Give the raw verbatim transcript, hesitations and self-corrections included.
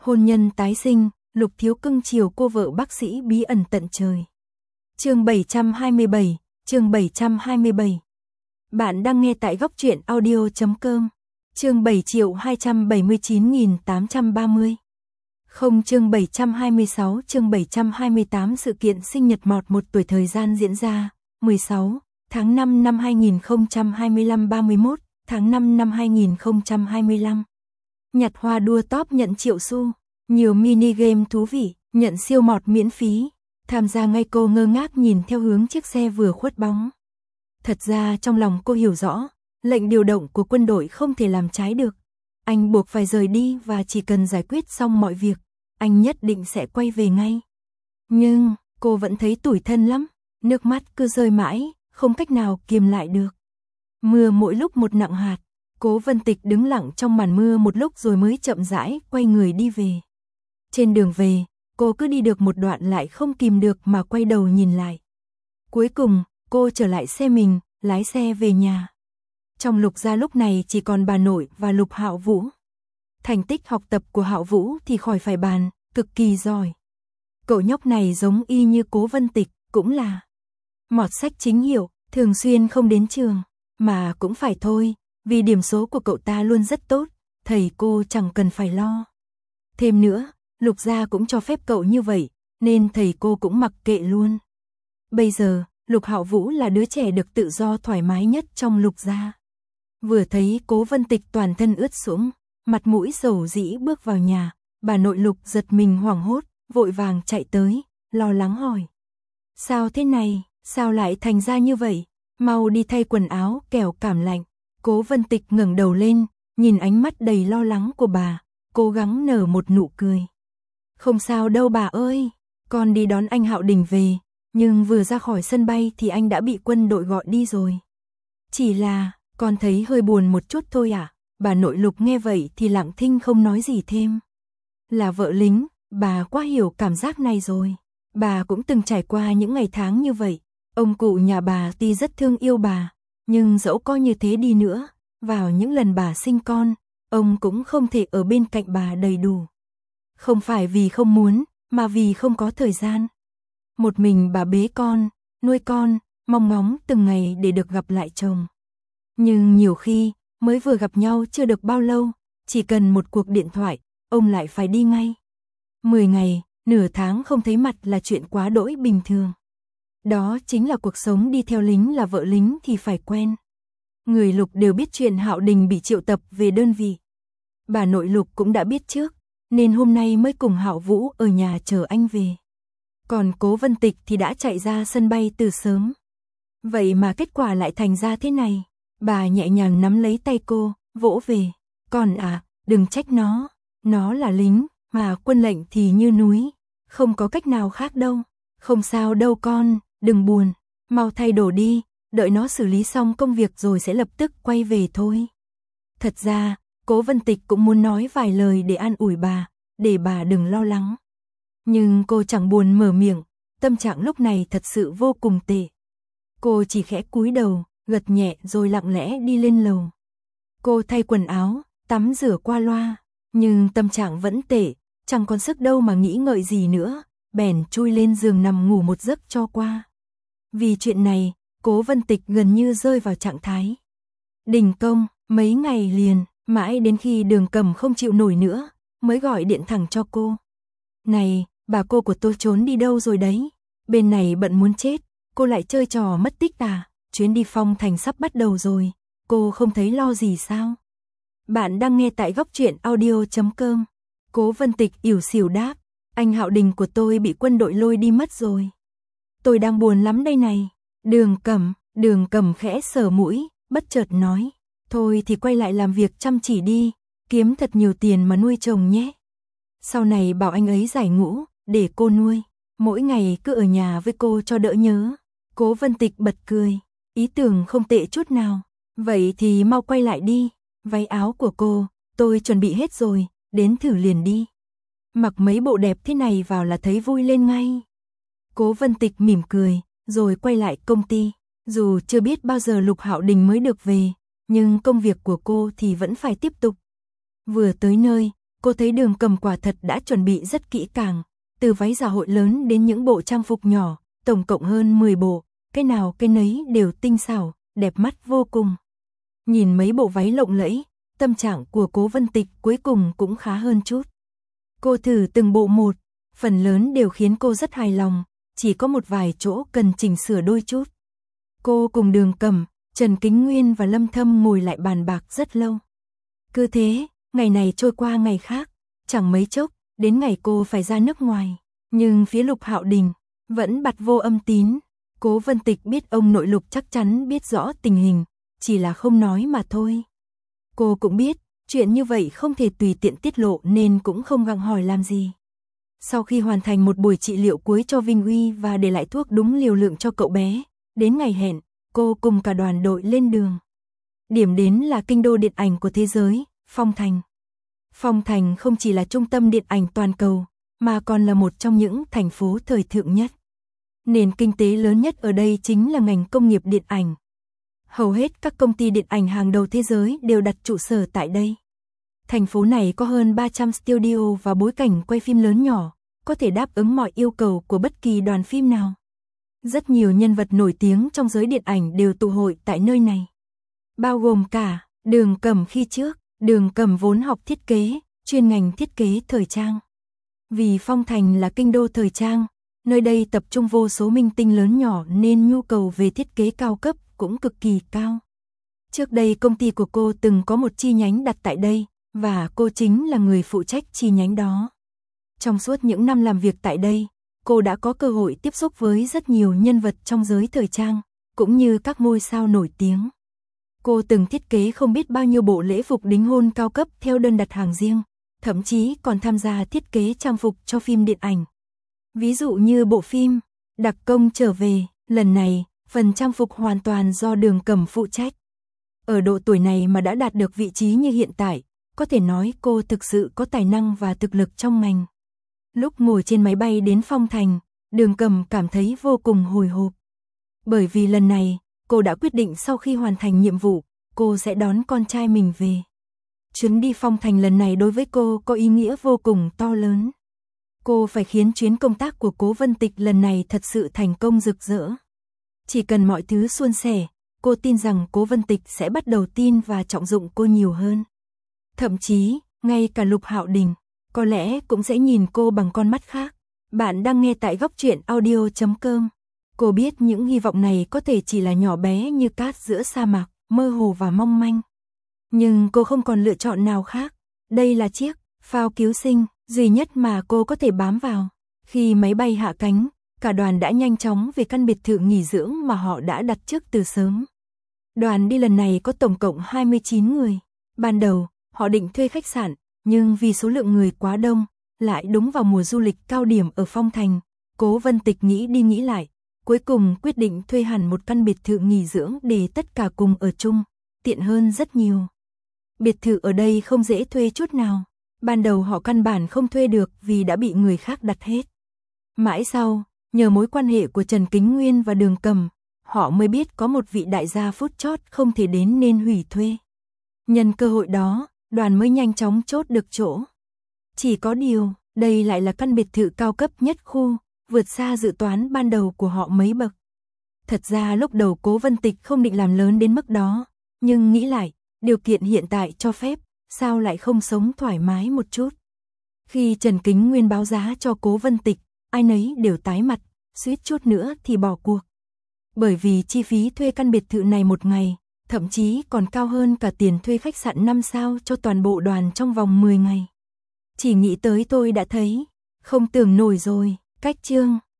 Hôn nhân tái sinh, Lục Thiếu cưng chiều cô vợ bác sĩ bí ẩn tận trời. Chương bảy trăm hai mươi bảy, chương bảy trăm hai mươi bảy. Bạn đang nghe tại góc truyện audio chấm com. Chương bảy triệu hai trăm bảy mươi chín nghìn tám trăm ba mươi. Không, chương bảy trăm hai mươi sáu, chương bảy trăm hai mươi tám. Sự kiện sinh nhật mọt một tuổi thời gian diễn ra mười sáu tháng năm năm hai nghìn không trăm hai mươi lăm, ba mươi mốt tháng năm năm hai nghìn không trăm hai mươi lăm. Nhặt hoa đua top nhận triệu xu, nhiều mini game thú vị, nhận siêu mọt miễn phí. Tham gia ngay, cô ngơ ngác nhìn theo hướng chiếc xe vừa khuất bóng. Thật ra trong lòng cô hiểu rõ, lệnh điều động của quân đội không thể làm trái được. Anh buộc phải rời đi và chỉ cần giải quyết xong mọi việc, anh nhất định sẽ quay về ngay. Nhưng, cô vẫn thấy tủi thân lắm, nước mắt cứ rơi mãi, không cách nào kiềm lại được. Mưa mỗi lúc một nặng hạt, Cố Vân Tịch đứng lặng trong màn mưa một lúc rồi mới chậm rãi quay người đi về. Trên đường về, cô cứ đi được một đoạn lại không kìm được mà quay đầu nhìn lại. Cuối cùng, cô trở lại xe mình, lái xe về nhà. Trong Lục gia lúc này chỉ còn bà nội và Lục Hạo Vũ. Thành tích học tập của Hạo Vũ thì khỏi phải bàn, cực kỳ giỏi. Cậu nhóc này giống y như Cố Vân Tịch, cũng là mọt sách chính hiệu, thường xuyên không đến trường, mà cũng phải thôi, vì điểm số của cậu ta luôn rất tốt, thầy cô chẳng cần phải lo. Thêm nữa, Lục gia cũng cho phép cậu như vậy, nên thầy cô cũng mặc kệ luôn. Bây giờ, Lục Hạo Vũ là đứa trẻ được tự do thoải mái nhất trong Lục gia. Vừa thấy Cố Vân Tịch toàn thân ướt sũng, mặt mũi dầu dĩ bước vào nhà, bà nội Lục giật mình hoảng hốt, vội vàng chạy tới, lo lắng hỏi. Sao thế này, sao lại thành ra như vậy, mau đi thay quần áo kẻo cảm lạnh. Cố Vân Tịch ngẩng đầu lên, nhìn ánh mắt đầy lo lắng của bà, cố gắng nở một nụ cười. Không sao đâu bà ơi, con đi đón anh Hạo Đình về, nhưng vừa ra khỏi sân bay thì anh đã bị quân đội gọi đi rồi. Chỉ là, con thấy hơi buồn một chút thôi ạ. À? Bà nội Lục nghe vậy thì lặng thinh không nói gì thêm. Là vợ lính, bà quá hiểu cảm giác này rồi. Bà cũng từng trải qua những ngày tháng như vậy. Ông cụ nhà bà tuy rất thương yêu bà, nhưng dẫu có như thế đi nữa, vào những lần bà sinh con, ông cũng không thể ở bên cạnh bà đầy đủ. Không phải vì không muốn, mà vì không có thời gian. Một mình bà bế con, nuôi con, mong ngóng từng ngày để được gặp lại chồng. Nhưng nhiều khi, mới vừa gặp nhau chưa được bao lâu, chỉ cần một cuộc điện thoại, ông lại phải đi ngay. Mười ngày, nửa tháng không thấy mặt là chuyện quá đỗi bình thường. Đó chính là cuộc sống đi theo lính, là vợ lính thì phải quen. Người Lục đều biết chuyện Hạo Đình bị triệu tập về đơn vị. Bà nội Lục cũng đã biết trước, nên hôm nay mới cùng Hạo Vũ ở nhà chờ anh về. Còn Cố Vân Tịch thì đã chạy ra sân bay từ sớm. Vậy mà kết quả lại thành ra thế này. Bà nhẹ nhàng nắm lấy tay cô, vỗ về. Con à, đừng trách nó, nó là lính, mà quân lệnh thì như núi, không có cách nào khác đâu. Không sao đâu con, đừng buồn, mau thay đồ đi, đợi nó xử lý xong công việc rồi sẽ lập tức quay về thôi. Thật ra, Cố Vân Tịch cũng muốn nói vài lời để an ủi bà, để bà đừng lo lắng. Nhưng cô chẳng buồn mở miệng, tâm trạng lúc này thật sự vô cùng tệ. Cô chỉ khẽ cúi đầu, gật nhẹ rồi lặng lẽ đi lên lầu. Cô thay quần áo, tắm rửa qua loa, nhưng tâm trạng vẫn tệ, chẳng còn sức đâu mà nghĩ ngợi gì nữa, bèn chui lên giường nằm ngủ một giấc cho qua. Vì chuyện này, Cố Vân Tịch gần như rơi vào trạng thái đình công, mấy ngày liền, mãi đến khi Đường Cầm không chịu nổi nữa, mới gọi điện thẳng cho cô. Này, bà cô của tôi trốn đi đâu rồi đấy? Bên này bận muốn chết, cô lại chơi trò mất tích à? Chuyến đi Phong Thành sắp bắt đầu rồi, cô không thấy lo gì sao? Bạn đang nghe tại góc truyện audio chấm com. Cố Vân Tịch ỉu xìu đáp, anh Hạo Đình của tôi bị quân đội lôi đi mất rồi. Tôi đang buồn lắm đây này. Đường Cầm, Đường Cầm khẽ sờ mũi, bất chợt nói, thôi thì quay lại làm việc chăm chỉ đi, kiếm thật nhiều tiền mà nuôi chồng nhé. Sau này bảo anh ấy giải ngũ, để cô nuôi, mỗi ngày cứ ở nhà với cô cho đỡ nhớ. Cố Vân Tịch bật cười, ý tưởng không tệ chút nào. Vậy thì mau quay lại đi, váy áo của cô, tôi chuẩn bị hết rồi, đến thử liền đi. Mặc mấy bộ đẹp thế này vào là thấy vui lên ngay. Cố Vân Tịch mỉm cười, rồi quay lại công ty. Dù chưa biết bao giờ Lục Hạo Đình mới được về, nhưng công việc của cô thì vẫn phải tiếp tục. Vừa tới nơi, cô thấy Đường Cầm quả thật đã chuẩn bị rất kỹ càng, từ váy dạ hội lớn đến những bộ trang phục nhỏ, tổng cộng hơn mười bộ, cái nào cái nấy đều tinh xảo, đẹp mắt vô cùng. Nhìn mấy bộ váy lộng lẫy, tâm trạng của Cố Vân Tịch cuối cùng cũng khá hơn chút. Cô thử từng bộ một, phần lớn đều khiến cô rất hài lòng, chỉ có một vài chỗ cần chỉnh sửa đôi chút. Cô cùng Đường Cầm, Trần Kính Nguyên và Lâm Thâm ngồi lại bàn bạc rất lâu. Cứ thế, ngày này trôi qua ngày khác, chẳng mấy chốc, đến ngày cô phải ra nước ngoài. Nhưng phía Lục Hạo Đình vẫn bặt vô âm tín. Cố Vân Tịch biết ông nội Lục chắc chắn biết rõ tình hình, chỉ là không nói mà thôi. Cô cũng biết, chuyện như vậy không thể tùy tiện tiết lộ nên cũng không gặng hỏi làm gì. Sau khi hoàn thành một buổi trị liệu cuối cho Vinh Uy và để lại thuốc đúng liều lượng cho cậu bé, đến ngày hẹn, cô cùng cả đoàn đội lên đường. Điểm đến là kinh đô điện ảnh của thế giới, Phong Thành. Phong Thành không chỉ là trung tâm điện ảnh toàn cầu, mà còn là một trong những thành phố thời thượng nhất. Nền kinh tế lớn nhất ở đây chính là ngành công nghiệp điện ảnh. Hầu hết các công ty điện ảnh hàng đầu thế giới đều đặt trụ sở tại đây. Thành phố này có hơn ba trăm studio và bối cảnh quay phim lớn nhỏ, có thể đáp ứng mọi yêu cầu của bất kỳ đoàn phim nào. Rất nhiều nhân vật nổi tiếng trong giới điện ảnh đều tụ hội tại nơi này. Bao gồm cả Đường Cầm khi trước, Đường Cầm vốn học thiết kế, chuyên ngành thiết kế thời trang. Vì Phong Thành là kinh đô thời trang, nơi đây tập trung vô số minh tinh lớn nhỏ nên nhu cầu về thiết kế cao cấp cũng cực kỳ cao. Trước đây công ty của cô từng có một chi nhánh đặt tại đây, và cô chính là người phụ trách chi nhánh đó. Trong suốt những năm làm việc tại đây, cô đã có cơ hội tiếp xúc với rất nhiều nhân vật trong giới thời trang, cũng như các ngôi sao nổi tiếng. Cô từng thiết kế không biết bao nhiêu bộ lễ phục đính hôn cao cấp theo đơn đặt hàng riêng, thậm chí còn tham gia thiết kế trang phục cho phim điện ảnh. Ví dụ như bộ phim Đặc Công Trở Về, lần này, phần trang phục hoàn toàn do Đường Cầm phụ trách. Ở độ tuổi này mà đã đạt được vị trí như hiện tại, có thể nói cô thực sự có tài năng và thực lực trong ngành. Lúc ngồi trên máy bay đến Phong Thành, Đường Cầm cảm thấy vô cùng hồi hộp. Bởi vì lần này, cô đã quyết định sau khi hoàn thành nhiệm vụ, cô sẽ đón con trai mình về. Chuyến đi Phong Thành lần này đối với cô có ý nghĩa vô cùng to lớn. Cô phải khiến chuyến công tác của Cố Vân Tịch lần này thật sự thành công rực rỡ. Chỉ cần mọi thứ suôn sẻ, cô tin rằng Cố Vân Tịch sẽ bắt đầu tin và trọng dụng cô nhiều hơn. Thậm chí, ngay cả Lục Hạo Đình, có lẽ cũng sẽ nhìn cô bằng con mắt khác. Bạn đang nghe tại góc truyện audio chấm com. Cô biết những hy vọng này có thể chỉ là nhỏ bé như cát giữa sa mạc, mơ hồ và mong manh. Nhưng cô không còn lựa chọn nào khác. Đây là chiếc phao cứu sinh duy nhất mà cô có thể bám vào. Khi máy bay hạ cánh, cả đoàn đã nhanh chóng về căn biệt thự nghỉ dưỡng mà họ đã đặt trước từ sớm. Đoàn đi lần này có tổng cộng hai mươi chín người. Ban đầu, họ định thuê khách sạn, nhưng vì số lượng người quá đông, lại đúng vào mùa du lịch cao điểm ở Phong Thành, Cố Vân Tịch nghĩ đi nghĩ lại, cuối cùng quyết định thuê hẳn một căn biệt thự nghỉ dưỡng để tất cả cùng ở chung, tiện hơn rất nhiều. Biệt thự ở đây không dễ thuê chút nào, ban đầu họ căn bản không thuê được vì đã bị người khác đặt hết. Mãi sau, nhờ mối quan hệ của Trần Kính Nguyên và Đường Cầm, họ mới biết có một vị đại gia phút chót không thể đến nên hủy thuê. Nhân cơ hội đó, đoàn mới nhanh chóng chốt được chỗ. Chỉ có điều, đây lại là căn biệt thự cao cấp nhất khu, vượt xa dự toán ban đầu của họ mấy bậc. Thật ra lúc đầu Cố Vân Tịch không định làm lớn đến mức đó, nhưng nghĩ lại, điều kiện hiện tại cho phép, sao lại không sống thoải mái một chút. Khi Trần Kính Nguyên báo giá cho Cố Vân Tịch, ai nấy đều tái mặt, suýt chút nữa thì bỏ cuộc. Bởi vì chi phí thuê căn biệt thự này một ngày, thậm chí còn cao hơn cả tiền thuê khách sạn năm sao cho toàn bộ đoàn trong vòng mười ngày. Chỉ nghĩ tới tôi đã thấy, không tưởng nổi rồi, cách chương.